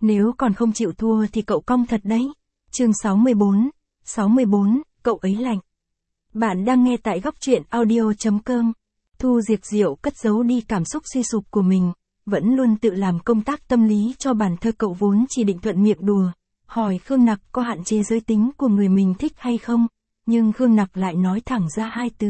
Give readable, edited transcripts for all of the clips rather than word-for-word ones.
Nếu còn không chịu thua thì cậu cong thật đấy. Chương 64, cậu ấy lạnh. Bạn đang nghe tại góc truyện audio.com. Thu Diệp Diệu cất giấu đi cảm xúc suy sụp của mình, vẫn luôn tự làm công tác tâm lý cho bản thân. Cậu vốn chỉ định thuận miệng đùa, hỏi Khương Nặc có hạn chế giới tính của người mình thích hay không, nhưng Khương Nặc lại nói thẳng ra hai từ.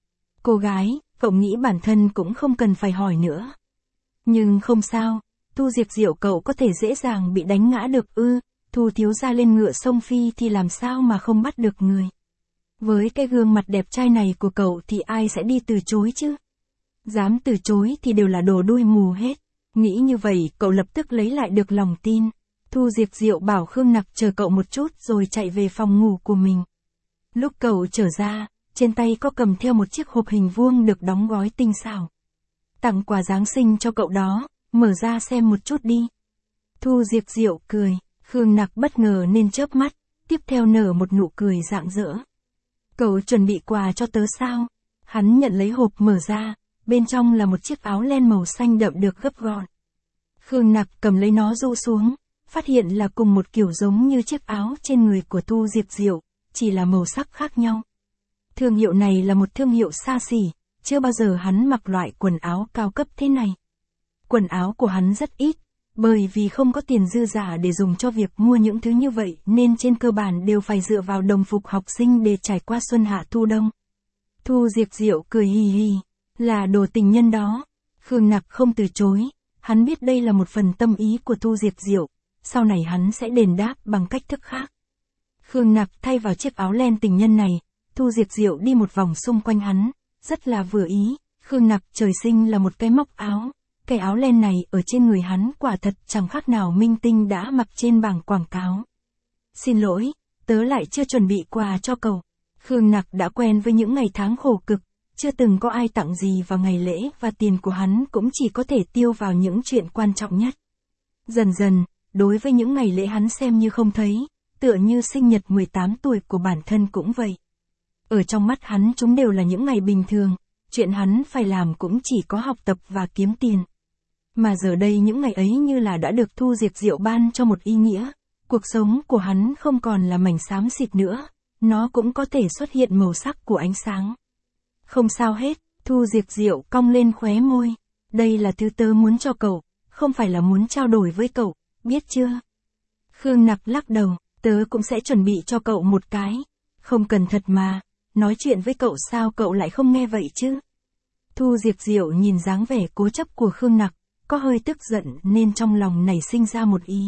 Cô gái, cậu nghĩ bản thân cũng không cần phải hỏi nữa. Nhưng không sao, Thu Diệp Diệu cậu có thể dễ dàng bị đánh ngã được ư? Thu thiếu gia lên ngựa sông phi thì làm sao mà không bắt được người. Với cái gương mặt đẹp trai này của cậu thì ai sẽ đi từ chối chứ? Dám từ chối thì đều là đồ đuôi mù hết. Nghĩ như vậy cậu lập tức lấy lại được lòng tin. Thu Diệp Diệu bảo Khương Nặc chờ cậu một chút rồi chạy về phòng ngủ của mình. Lúc cậu trở ra, trên tay có cầm theo một chiếc hộp hình vuông được đóng gói tinh xảo. Tặng quà Giáng sinh cho cậu đó, mở ra xem một chút đi. Thu Diệp Diệu cười, Khương Nặc bất ngờ nên chớp mắt, tiếp theo nở một nụ cười rạng rỡ. Cậu chuẩn bị quà cho tớ sao? Hắn nhận lấy hộp mở ra, bên trong là một chiếc áo len màu xanh đậm được gấp gọn. Khương Nặc cầm lấy nó rũ xuống, phát hiện là cùng một kiểu giống như chiếc áo trên người của Thu Diệp Diệu, chỉ là màu sắc khác nhau. Thương hiệu này là một thương hiệu xa xỉ, chưa bao giờ hắn mặc loại quần áo cao cấp thế này. Quần áo của hắn rất ít, bởi vì không có tiền dư giả để dùng cho việc mua những thứ như vậy nên trên cơ bản đều phải dựa vào đồng phục học sinh để trải qua xuân hạ thu đông. Thu Diệp Diệu cười hì hì, là đồ tình nhân đó. Khương Nặc không từ chối, hắn biết đây là một phần tâm ý của Thu Diệp Diệu, sau này hắn sẽ đền đáp bằng cách thức khác. Khương Nặc thay vào chiếc áo len tình nhân này, Thu Diệp Diệu đi một vòng xung quanh hắn, rất là vừa ý. Khương Nặc trời sinh là một cái móc áo. Cái áo len này ở trên người hắn quả thật chẳng khác nào minh tinh đã mặc trên bảng quảng cáo. Xin lỗi, tớ lại chưa chuẩn bị quà cho cậu. Khương Nặc đã quen với những ngày tháng khổ cực, chưa từng có ai tặng gì vào ngày lễ và tiền của hắn cũng chỉ có thể tiêu vào những chuyện quan trọng nhất. Dần dần, đối với những ngày lễ hắn xem như không thấy, tựa như sinh nhật 18 tuổi của bản thân cũng vậy. Ở trong mắt hắn chúng đều là những ngày bình thường, chuyện hắn phải làm cũng chỉ có học tập và kiếm tiền. Mà giờ đây những ngày ấy như là đã được Thu Diệp Diệu ban cho một ý nghĩa, cuộc sống của hắn không còn là mảnh xám xịt nữa, nó cũng có thể xuất hiện màu sắc của ánh sáng. Không sao hết, Thu Diệp Diệu cong lên khóe môi, đây là thứ tớ muốn cho cậu, không phải là muốn trao đổi với cậu, biết chưa? Khương Nặc lắc đầu, tớ cũng sẽ chuẩn bị cho cậu một cái, không cần thật mà, nói chuyện với cậu sao cậu lại không nghe vậy chứ? Thu Diệp Diệu nhìn dáng vẻ cố chấp của Khương Nặc, có hơi tức giận nên trong lòng nảy sinh ra một ý.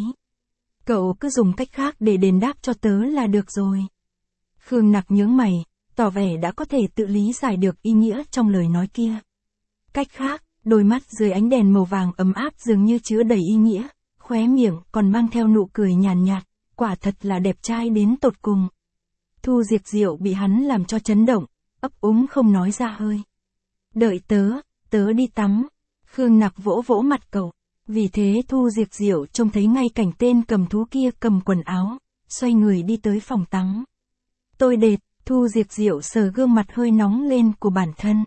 Cậu cứ dùng cách khác để đền đáp cho tớ là được rồi. Khương Nặc nhướng mày, tỏ vẻ đã có thể tự lý giải được ý nghĩa trong lời nói kia. Cách khác, đôi mắt dưới ánh đèn màu vàng ấm áp dường như chứa đầy ý nghĩa, khóe miệng còn mang theo nụ cười nhàn nhạt, quả thật là đẹp trai đến tột cùng. Thu Diệp Diệu bị hắn làm cho chấn động, ấp úng không nói ra hơi. Đợi tớ đi tắm. Khương Nặc vỗ vỗ mặt cậu, vì thế Thu Diệp Diệu trông thấy ngay cảnh tên cầm thú kia cầm quần áo, xoay người đi tới phòng tắm. Tôi đệt, Thu Diệp Diệu sờ gương mặt hơi nóng lên của bản thân.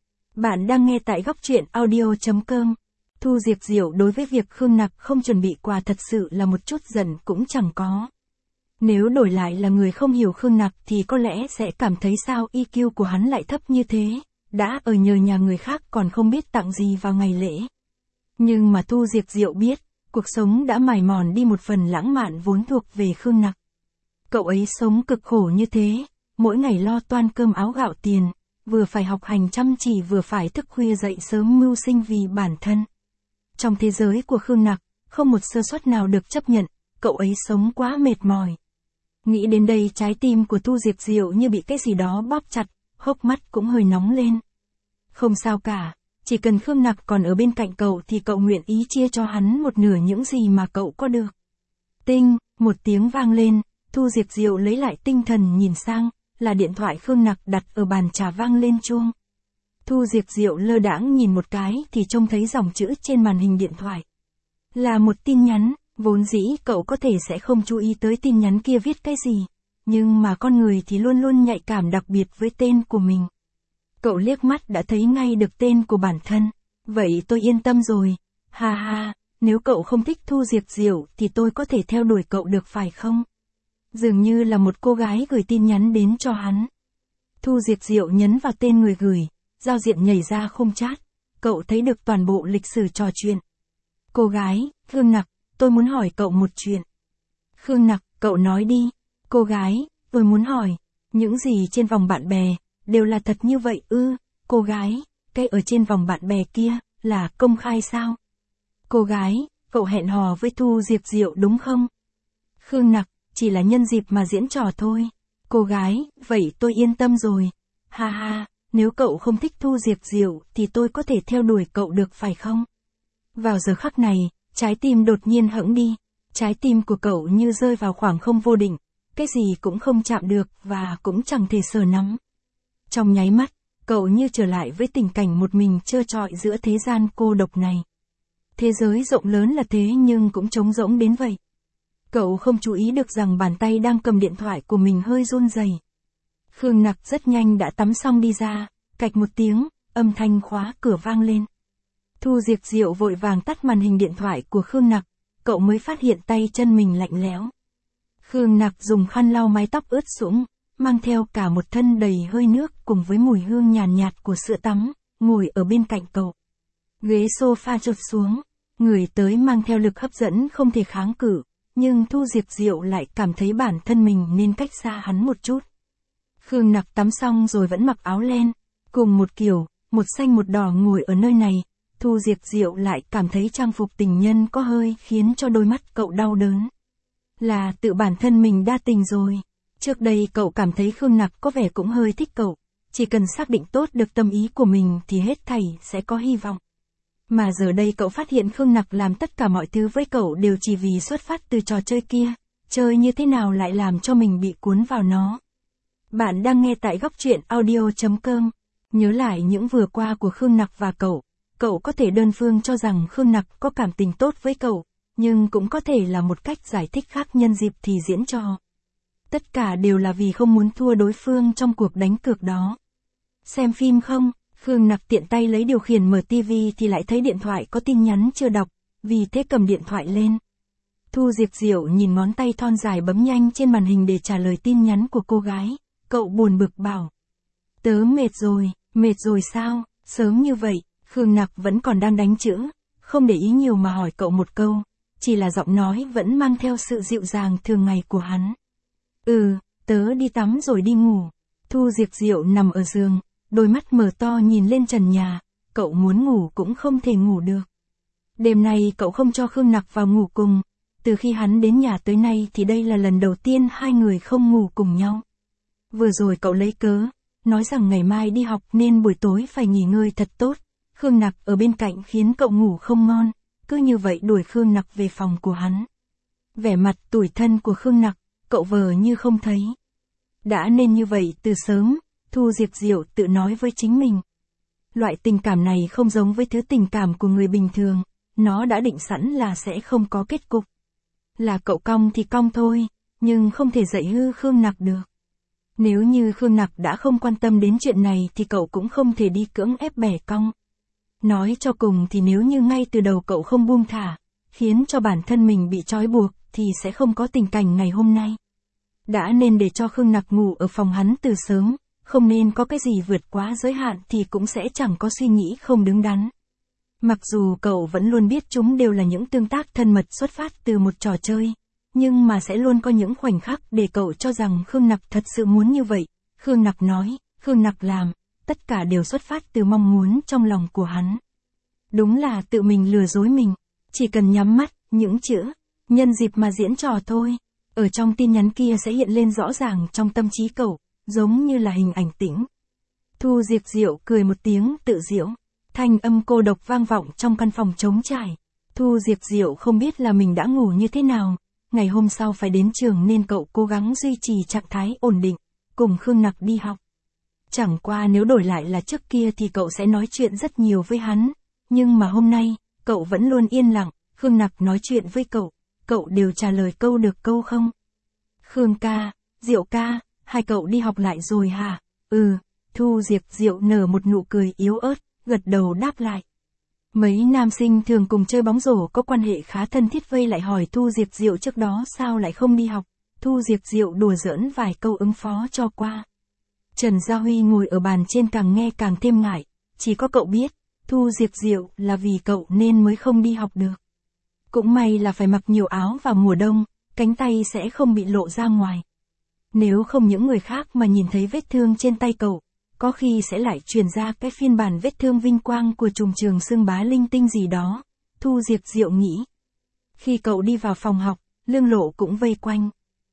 Bạn đang nghe tại góc truyện audio.com. Thu Diệp Diệu đối với việc Khương Nặc không chuẩn bị quà thật sự là một chút giận cũng chẳng có. Nếu đổi lại là người không hiểu Khương Nặc thì có lẽ sẽ cảm thấy sao EQ của hắn lại thấp như thế. Đã ở nhờ nhà người khác còn không biết tặng gì vào ngày lễ. Nhưng mà Thu Diệp Diệu biết, cuộc sống đã mài mòn đi một phần lãng mạn vốn thuộc về Khương Nặc. Cậu ấy sống cực khổ như thế, mỗi ngày lo toan cơm áo gạo tiền, vừa phải học hành chăm chỉ vừa phải thức khuya dậy sớm mưu sinh vì bản thân. Trong thế giới của Khương Nặc, không một sơ suất nào được chấp nhận, cậu ấy sống quá mệt mỏi. Nghĩ đến đây trái tim của Thu Diệp Diệu như bị cái gì đó bóp chặt. Hốc mắt cũng hơi nóng lên. Không sao cả, chỉ cần Khương Nặc còn ở bên cạnh cậu thì cậu nguyện ý chia cho hắn một nửa những gì mà cậu có được. Tinh, một tiếng vang lên, Thu Diệp Diệu lấy lại tinh thần nhìn sang, là điện thoại Khương Nặc đặt ở bàn trà vang lên chuông. Thu Diệp Diệu lơ đãng nhìn một cái thì trông thấy dòng chữ trên màn hình điện thoại. Là một tin nhắn, vốn dĩ cậu có thể sẽ không chú ý tới tin nhắn kia viết cái gì. Nhưng mà con người thì luôn luôn nhạy cảm đặc biệt với tên của mình. Cậu liếc mắt đã thấy ngay được tên của bản thân. Vậy tôi yên tâm rồi. Ha ha, nếu cậu không thích Thu Diệp Diệu thì tôi có thể theo đuổi cậu được phải không? Dường như là một cô gái gửi tin nhắn đến cho hắn. Thu Diệp Diệu nhấn vào tên người gửi, giao diện nhảy ra khung chat. Cậu thấy được toàn bộ lịch sử trò chuyện. Cô gái, Khương Nặc, tôi muốn hỏi cậu một chuyện. Khương Nặc, cậu nói đi. Cô gái, tôi muốn hỏi, những gì trên vòng bạn bè, đều là thật như vậy ư? Cô gái, cái ở trên vòng bạn bè kia, là công khai sao? Cô gái, cậu hẹn hò với Thu Diệp Diệu đúng không? Khương Nặc, chỉ là nhân dịp mà diễn trò thôi. Cô gái, vậy tôi yên tâm rồi. Ha ha, nếu cậu không thích Thu Diệp Diệu thì tôi có thể theo đuổi cậu được phải không? Vào giờ khắc này, trái tim đột nhiên hững đi. Trái tim của cậu như rơi vào khoảng không vô định, cái gì cũng không chạm được và cũng chẳng thể sờ nắm. Trong nháy mắt, cậu như trở lại với tình cảnh một mình trơ trọi giữa thế gian cô độc này. Thế giới rộng lớn là thế nhưng cũng trống rỗng đến vậy. Cậu không chú ý được rằng bàn tay đang cầm điện thoại của mình hơi run rẩy. Khương Nặc rất nhanh đã tắm xong đi ra, cạch một tiếng, âm thanh khóa cửa vang lên. Thu Diệp Diệu vội vàng tắt màn hình điện thoại của Khương Nặc, cậu mới phát hiện tay chân mình lạnh lẽo. Khương Nặc dùng khăn lau mái tóc ướt sũng, mang theo cả một thân đầy hơi nước cùng với mùi hương nhàn nhạt của sữa tắm, ngồi ở bên cạnh cậu. Ghế sofa trượt xuống, người tới mang theo lực hấp dẫn không thể kháng cự, nhưng Thu Diệp Diệu lại cảm thấy bản thân mình nên cách xa hắn một chút. Khương Nặc tắm xong rồi vẫn mặc áo len, cùng một kiểu, một xanh một đỏ ngồi ở nơi này, Thu Diệp Diệu lại cảm thấy trang phục tình nhân có hơi khiến cho đôi mắt cậu đau đớn. Là tự bản thân mình đa tình rồi. Trước đây cậu cảm thấy Khương Nặc có vẻ cũng hơi thích cậu, chỉ cần xác định tốt được tâm ý của mình thì hết thảy sẽ có hy vọng. Mà giờ đây cậu phát hiện Khương Nặc làm tất cả mọi thứ với cậu đều chỉ vì xuất phát từ trò chơi kia, chơi như thế nào lại làm cho mình bị cuốn vào nó. Bạn đang nghe tại góc truyện audio.com, nhớ lại những vừa qua của Khương Nặc và cậu có thể đơn phương cho rằng Khương Nặc có cảm tình tốt với cậu, nhưng cũng có thể là một cách giải thích khác nhân dịp thì diễn trò. Tất cả đều là vì không muốn thua đối phương trong cuộc đánh cược đó. Xem phim không? Khương Nặc tiện tay lấy điều khiển mở tivi thì lại thấy điện thoại có tin nhắn chưa đọc, vì thế cầm điện thoại lên. Thu Diệp Diệu nhìn ngón tay thon dài bấm nhanh trên màn hình để trả lời tin nhắn của cô gái, cậu buồn bực bảo. Tớ mệt rồi sao, sớm như vậy, Khương Nặc vẫn còn đang đánh chữ, không để ý nhiều mà hỏi cậu một câu, chỉ là giọng nói vẫn mang theo sự dịu dàng thường ngày của hắn. Tớ đi tắm rồi đi ngủ. Thu Diệp Diệu nằm ở giường, đôi mắt mở to nhìn lên trần nhà, cậu muốn ngủ cũng không thể ngủ được. Đêm nay cậu không cho Khương Nặc vào ngủ cùng, từ khi hắn đến nhà tới nay thì đây là lần đầu tiên hai người không ngủ cùng nhau. Vừa rồi cậu lấy cớ, nói rằng ngày mai đi học nên buổi tối phải nghỉ ngơi thật tốt, Khương Nặc ở bên cạnh khiến cậu ngủ không ngon, cứ như vậy đuổi Khương Nặc về phòng của hắn. Vẻ mặt tủi thân của Khương Nặc, cậu vờ như không thấy. Đã nên như vậy từ sớm, Thu Diệp Diệu tự nói với chính mình. Loại tình cảm này không giống với thứ tình cảm của người bình thường, nó đã định sẵn là sẽ không có kết cục. Là cậu cong thì cong thôi, nhưng không thể dạy hư Khương Nặc được. Nếu như Khương Nặc đã không quan tâm đến chuyện này thì cậu cũng không thể đi cưỡng ép bẻ cong. Nói cho cùng thì nếu như ngay từ đầu cậu không buông thả, khiến cho bản thân mình bị trói buộc, thì sẽ không có tình cảnh ngày hôm nay. Đã nên để cho Khương Nặc ngủ ở phòng hắn từ sớm, không nên có cái gì vượt quá giới hạn thì cũng sẽ chẳng có suy nghĩ không đứng đắn. Mặc dù cậu vẫn luôn biết chúng đều là những tương tác thân mật xuất phát từ một trò chơi, nhưng mà sẽ luôn có những khoảnh khắc để cậu cho rằng Khương Nặc thật sự muốn như vậy. Khương Nặc nói, Khương Nặc làm, tất cả đều xuất phát từ mong muốn trong lòng của hắn. Đúng là tự mình lừa dối mình, chỉ cần nhắm mắt, những chữ, nhân dịp mà diễn trò thôi, ở trong tin nhắn kia sẽ hiện lên rõ ràng trong tâm trí cậu, giống như là hình ảnh tĩnh. Thu Diệp Diệu cười một tiếng tự giễu, thanh âm cô độc vang vọng trong căn phòng trống trải. Thu Diệp Diệu không biết là mình đã ngủ như thế nào, ngày hôm sau phải đến trường nên cậu cố gắng duy trì trạng thái ổn định, cùng Khương Nặc đi học. Chẳng qua nếu đổi lại là trước kia thì cậu sẽ nói chuyện rất nhiều với hắn, nhưng mà hôm nay, cậu vẫn luôn yên lặng, Khương Nặc nói chuyện với cậu đều trả lời câu được câu không. Khương ca, Diệu ca, hai cậu đi học lại rồi hả? Thu Diệp Diệu nở một nụ cười yếu ớt, gật đầu đáp lại. Mấy nam sinh thường cùng chơi bóng rổ có quan hệ khá thân thiết vây lại hỏi Thu Diệp Diệu trước đó sao lại không đi học. Thu Diệp Diệu đùa giỡn vài câu ứng phó cho qua. Trần Gia Huy ngồi ở bàn trên càng nghe càng thêm ngại, chỉ có cậu biết, Thu Diệp Diệu là vì cậu nên mới không đi học được. Cũng may là phải mặc nhiều áo vào mùa đông, cánh tay sẽ không bị lộ ra ngoài. Nếu không những người khác mà nhìn thấy vết thương trên tay cậu, có khi sẽ lại truyền ra cái phiên bản vết thương vinh quang của trùng trường xương bá linh tinh gì đó, Thu Diệp Diệu nghĩ. Khi cậu đi vào phòng học, Lương Lộ cũng vây quanh.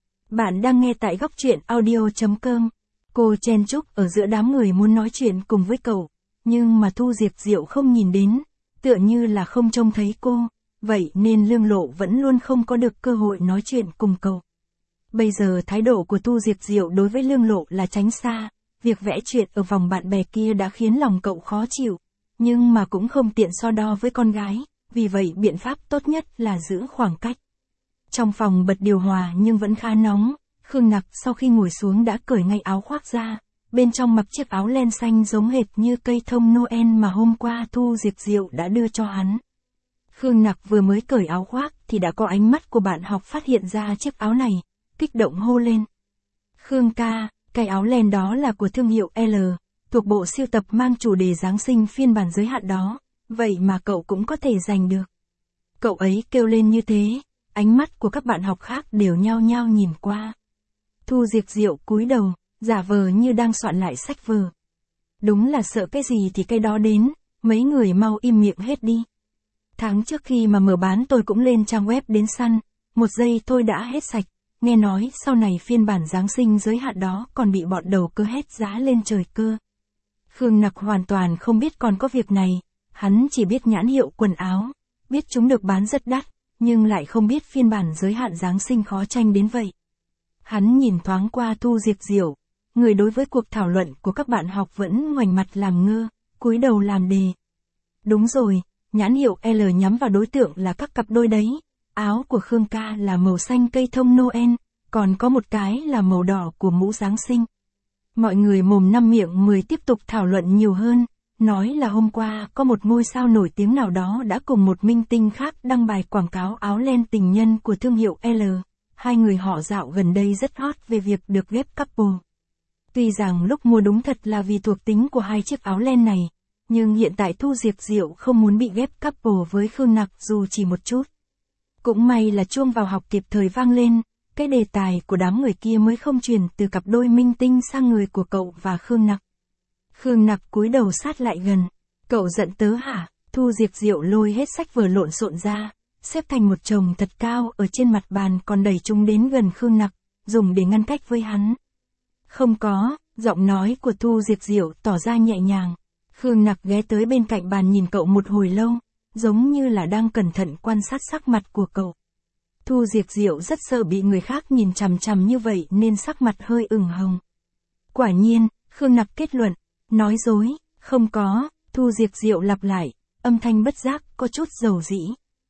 Bạn đang nghe tại góc truyện audio.com. Cô chen chúc ở giữa đám người muốn nói chuyện cùng với cậu, nhưng mà Thu Diệp Diệu không nhìn đến, tựa như là không trông thấy cô, vậy nên Lương Lộ vẫn luôn không có được cơ hội nói chuyện cùng cậu. Bây giờ thái độ của Thu Diệp Diệu đối với Lương Lộ là tránh xa, việc vẽ chuyện ở vòng bạn bè kia đã khiến lòng cậu khó chịu, nhưng mà cũng không tiện so đo với con gái, vì vậy biện pháp tốt nhất là giữ khoảng cách. Trong phòng bật điều hòa nhưng vẫn khá nóng, Khương Nặc sau khi ngồi xuống đã cởi ngay áo khoác ra, bên trong mặc chiếc áo len xanh giống hệt như cây thông Noel mà hôm qua Thu Diệp Diệu đã đưa cho hắn. Khương Nặc vừa mới cởi áo khoác thì đã có ánh mắt của bạn học phát hiện ra chiếc áo này, kích động hô lên. Khương ca, cái áo len đó là của thương hiệu L, thuộc bộ sưu tập mang chủ đề Giáng sinh phiên bản giới hạn đó, vậy mà cậu cũng có thể giành được. Cậu ấy kêu lên như thế, ánh mắt của các bạn học khác đều nhao nhao nhìn qua. Thu Diệp Diệu cúi đầu, giả vờ như đang soạn lại sách vở. Đúng là sợ cái gì thì cái đó đến, mấy người mau im miệng hết đi. Tháng trước khi mà mở bán tôi cũng lên trang web đến săn, 1 giây thôi đã hết sạch, nghe nói sau này phiên bản Giáng sinh giới hạn đó còn bị bọn đầu cơ hét giá lên trời cơ. Khương Nặc hoàn toàn không biết còn có việc này, hắn chỉ biết nhãn hiệu quần áo, biết chúng được bán rất đắt, nhưng lại không biết phiên bản giới hạn Giáng sinh khó tranh đến vậy. Hắn nhìn thoáng qua Thu Diệp Diệu, người đối với cuộc thảo luận của các bạn học vẫn ngoảnh mặt làm ngơ, cúi đầu làm đề. Đúng rồi, nhãn hiệu L nhắm vào đối tượng là các cặp đôi đấy, áo của Khương ca là màu xanh cây thông Noel, còn có một cái là màu đỏ của mũ Giáng sinh. Mọi người mồm năm miệng 10 tiếp tục thảo luận nhiều hơn, nói là hôm qua có một ngôi sao nổi tiếng nào đó đã cùng một minh tinh khác đăng bài quảng cáo áo len tình nhân của thương hiệu L. Hai người họ dạo gần đây rất hot về việc được ghép couple. Tuy rằng lúc mua đúng thật là vì thuộc tính của hai chiếc áo len này, nhưng hiện tại Thu Diệp Diệu không muốn bị ghép couple với Khương Nặc dù chỉ một chút. Cũng may là chuông vào học kịp thời vang lên, cái đề tài của đám người kia mới không chuyển từ cặp đôi minh tinh sang người của cậu và Khương Nặc. Khương Nặc cúi đầu sát lại gần. Cậu giận tớ hả? Thu Diệp Diệu lôi hết sách vở lộn xộn ra, xếp thành một chồng thật cao ở trên mặt bàn còn đẩy chúng đến gần Khương Nặc, dùng để ngăn cách với hắn. Không có, giọng nói của Thu Diệp Diệu tỏ ra nhẹ nhàng. Khương Nặc ghé tới bên cạnh bàn nhìn cậu một hồi lâu, giống như là đang cẩn thận quan sát sắc mặt của cậu. Thu Diệp Diệu rất sợ bị người khác nhìn chằm chằm như vậy nên sắc mặt hơi ửng hồng. Quả nhiên, Khương Nặc kết luận, nói dối, không có, Thu Diệp Diệu lặp lại, âm thanh bất giác có chút dầu dĩ.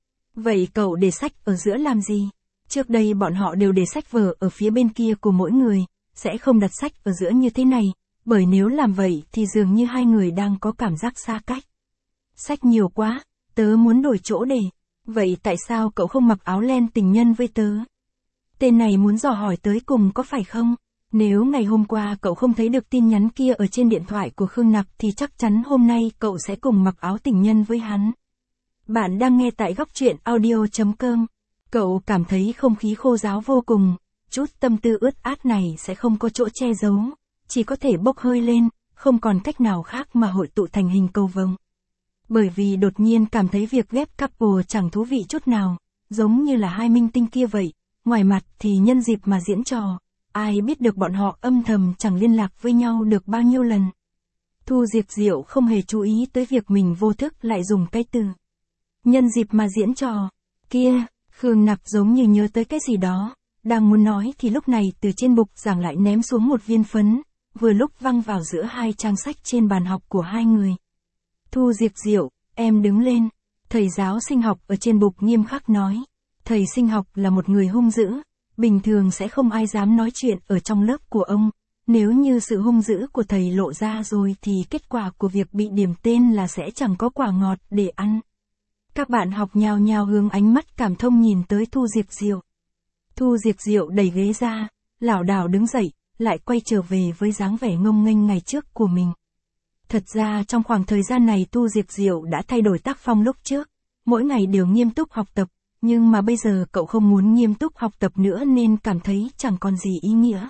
Vậy cậu để sách ở giữa làm gì? Trước đây bọn họ đều để sách vở ở phía bên kia của mỗi người, sẽ không đặt sách ở giữa như thế này, bởi nếu làm vậy thì dường như hai người đang có cảm giác xa cách. Sách nhiều quá, tớ muốn đổi chỗ để. Vậy tại sao cậu không mặc áo len tình nhân với tớ? Tên này muốn dò hỏi tới cùng có phải không? Nếu ngày hôm qua cậu không thấy được tin nhắn kia ở trên điện thoại của Khương Nặc thì chắc chắn hôm nay cậu sẽ cùng mặc áo tình nhân với hắn. Bạn đang nghe tại góc truyện audio.com. Cậu cảm thấy không khí khô ráo vô cùng, chút tâm tư ướt át này sẽ không có chỗ che giấu, chỉ có thể bốc hơi lên, không còn cách nào khác mà hội tụ thành hình cầu vồng. Bởi vì đột nhiên cảm thấy việc ghép couple chẳng thú vị chút nào, giống như là hai minh tinh kia vậy, ngoài mặt thì nhân dịp mà diễn trò, ai biết được bọn họ âm thầm chẳng liên lạc với nhau được bao nhiêu lần. Thu Diệp Diệu không hề chú ý tới việc mình vô thức lại dùng cái từ nhân dịp mà diễn trò. Kia, Khương Nặc giống như nhớ tới cái gì đó, đang muốn nói thì lúc này từ trên bục giảng lại ném xuống một viên phấn, vừa lúc văng vào giữa hai trang sách trên bàn học của hai người. Thu Diệp Diệu, em đứng lên. Thầy giáo sinh học ở trên bục nghiêm khắc nói. Thầy sinh học là một người hung dữ, bình thường sẽ không ai dám nói chuyện ở trong lớp của ông, Nếu như sự hung dữ của thầy lộ ra rồi thì kết quả của việc bị điểm tên là sẽ chẳng có quả ngọt để ăn. Các bạn học nhao nhao hướng ánh mắt cảm thông nhìn tới Thu Diệp Diệu. Thu Diệp Diệu đẩy ghế ra, lảo đảo đứng dậy, lại quay trở về với dáng vẻ ngông nghênh ngày trước của mình. Thật ra trong khoảng thời gian này Thu Diệp Diệu đã thay đổi tác phong lúc trước, mỗi ngày đều nghiêm túc học tập, nhưng mà bây giờ cậu không muốn nghiêm túc học tập nữa nên cảm thấy chẳng còn gì ý nghĩa.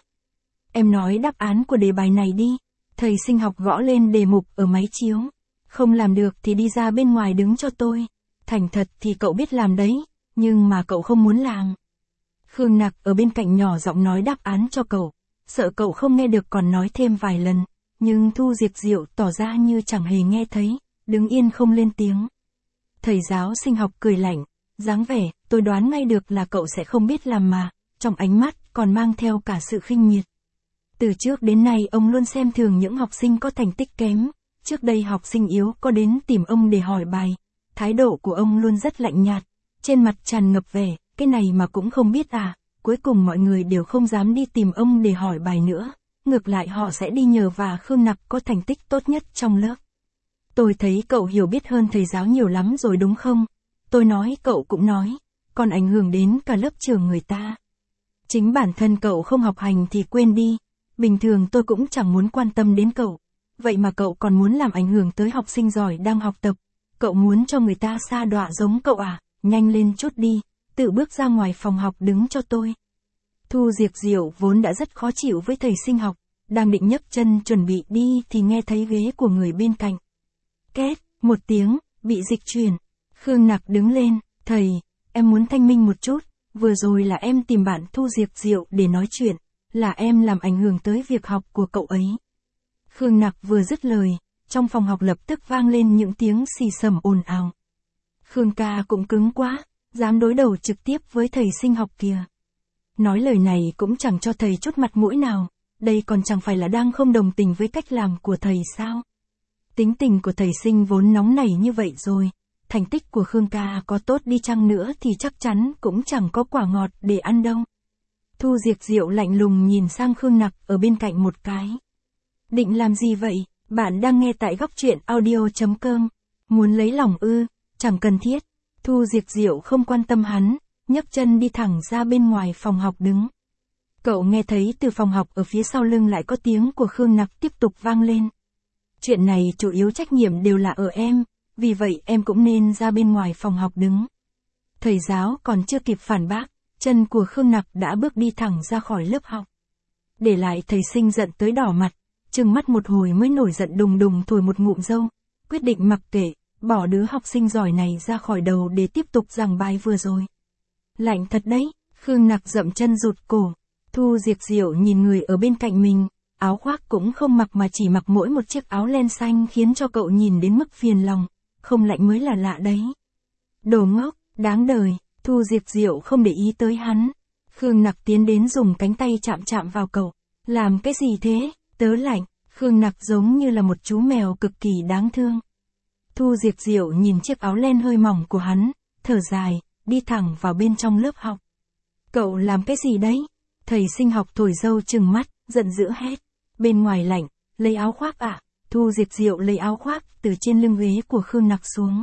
Em nói đáp án của đề bài này đi, thầy sinh học gõ lên đề mục ở máy chiếu. Không làm được thì đi ra bên ngoài đứng cho tôi. Thành thật thì cậu biết làm đấy, nhưng mà cậu không muốn làm. Khương Nặc ở bên cạnh nhỏ giọng nói đáp án cho cậu, sợ cậu không nghe được còn nói thêm vài lần, nhưng Thu Diệp Diệu tỏ ra như chẳng hề nghe thấy, đứng yên không lên tiếng. Thầy giáo sinh học cười lạnh, dáng vẻ, tôi đoán ngay được là cậu sẽ không biết làm mà, trong ánh mắt còn mang theo cả sự khinh miệt. Từ trước đến nay ông luôn xem thường những học sinh có thành tích kém, trước đây học sinh yếu có đến tìm ông để hỏi bài, thái độ của ông luôn rất lạnh nhạt, trên mặt tràn ngập vẻ, cái này mà cũng không biết à, cuối cùng mọi người đều không dám đi tìm ông để hỏi bài nữa, ngược lại họ sẽ đi nhờ và Khương Nặc có thành tích tốt nhất trong lớp. Tôi thấy cậu hiểu biết hơn thầy giáo nhiều lắm rồi đúng không? Tôi nói cậu cũng nói, còn ảnh hưởng đến cả lớp trường người ta. Chính bản thân cậu không học hành thì quên đi, bình thường tôi cũng chẳng muốn quan tâm đến cậu, vậy mà cậu còn muốn làm ảnh hưởng tới học sinh giỏi đang học tập, cậu muốn cho người ta sa đọa giống cậu à, nhanh lên chút đi, tự bước ra ngoài phòng học đứng cho tôi. Thu Diệp Diệu vốn đã rất khó chịu với thầy sinh học, đang định nhấc chân chuẩn bị đi thì nghe thấy ghế của người bên cạnh. Két, một tiếng, bị dịch chuyển. Khương Nặc đứng lên, thầy, em muốn thanh minh một chút, vừa rồi là em tìm bạn Thu Diệp Diệu để nói chuyện, là em làm ảnh hưởng tới việc học của cậu ấy. Khương Nặc vừa dứt lời, trong phòng học lập tức vang lên những tiếng xì xầm ồn ào. Khương ca cũng cứng quá, dám đối đầu trực tiếp với thầy sinh học kìa. Nói lời này cũng chẳng cho thầy chút mặt mũi nào, đây còn chẳng phải là đang không đồng tình với cách làm của thầy sao? Tính tình của thầy sinh vốn nóng nảy như vậy rồi, thành tích của Khương ca có tốt đi chăng nữa thì chắc chắn cũng chẳng có quả ngọt để ăn đâu. Thu Diệp Diệu lạnh lùng nhìn sang Khương Nặc ở bên cạnh một cái. Định làm gì vậy? Bạn đang nghe tại góc truyện audio.com. Muốn lấy lòng ư? Chẳng cần thiết. Thu Diệp Diệu không quan tâm hắn, nhấc chân đi thẳng ra bên ngoài phòng học đứng. Cậu nghe thấy từ phòng học ở phía sau lưng lại có tiếng của Khương Nặc tiếp tục vang lên. Chuyện này chủ yếu trách nhiệm đều là ở em, vì vậy em cũng nên ra bên ngoài phòng học đứng. Thầy giáo còn chưa kịp phản bác, chân của Khương Nặc đã bước đi thẳng ra khỏi lớp học. Để lại thầy sinh giận tới đỏ mặt, trừng mắt một hồi mới nổi giận đùng đùng thổi một ngụm râu, quyết định mặc kệ, bỏ đứa học sinh giỏi này ra khỏi đầu để tiếp tục giảng bài vừa rồi. Lạnh thật đấy, Khương Nặc dậm chân rụt cổ. Thu Diệp Diệu nhìn người ở bên cạnh mình, áo khoác cũng không mặc mà chỉ mặc mỗi một chiếc áo len xanh khiến cho cậu nhìn đến mức phiền lòng, không lạnh mới là lạ đấy. Đồ ngốc, đáng đời, Thu Diệp Diệu không để ý tới hắn. Khương Nặc tiến đến dùng cánh tay chạm chạm vào cậu. Làm cái gì thế, tớ lạnh, Khương Nặc giống như là một chú mèo cực kỳ đáng thương. Thu Diệp Diệu nhìn chiếc áo len hơi mỏng của hắn, thở dài, đi thẳng vào bên trong lớp học. Cậu làm cái gì đấy? Thầy sinh học thổi râu trừng mắt, giận dữ hét. Bên ngoài lạnh, lấy áo khoác à? Thu Diệp Diệu lấy áo khoác từ trên lưng ghế của Khương Nặc xuống.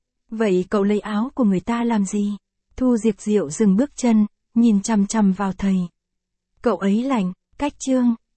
Vậy cậu lấy áo của người ta làm gì? Thu Diệp Diệu dừng bước chân, nhìn chằm chằm vào thầy. Cậu ấy lạnh, cách chương.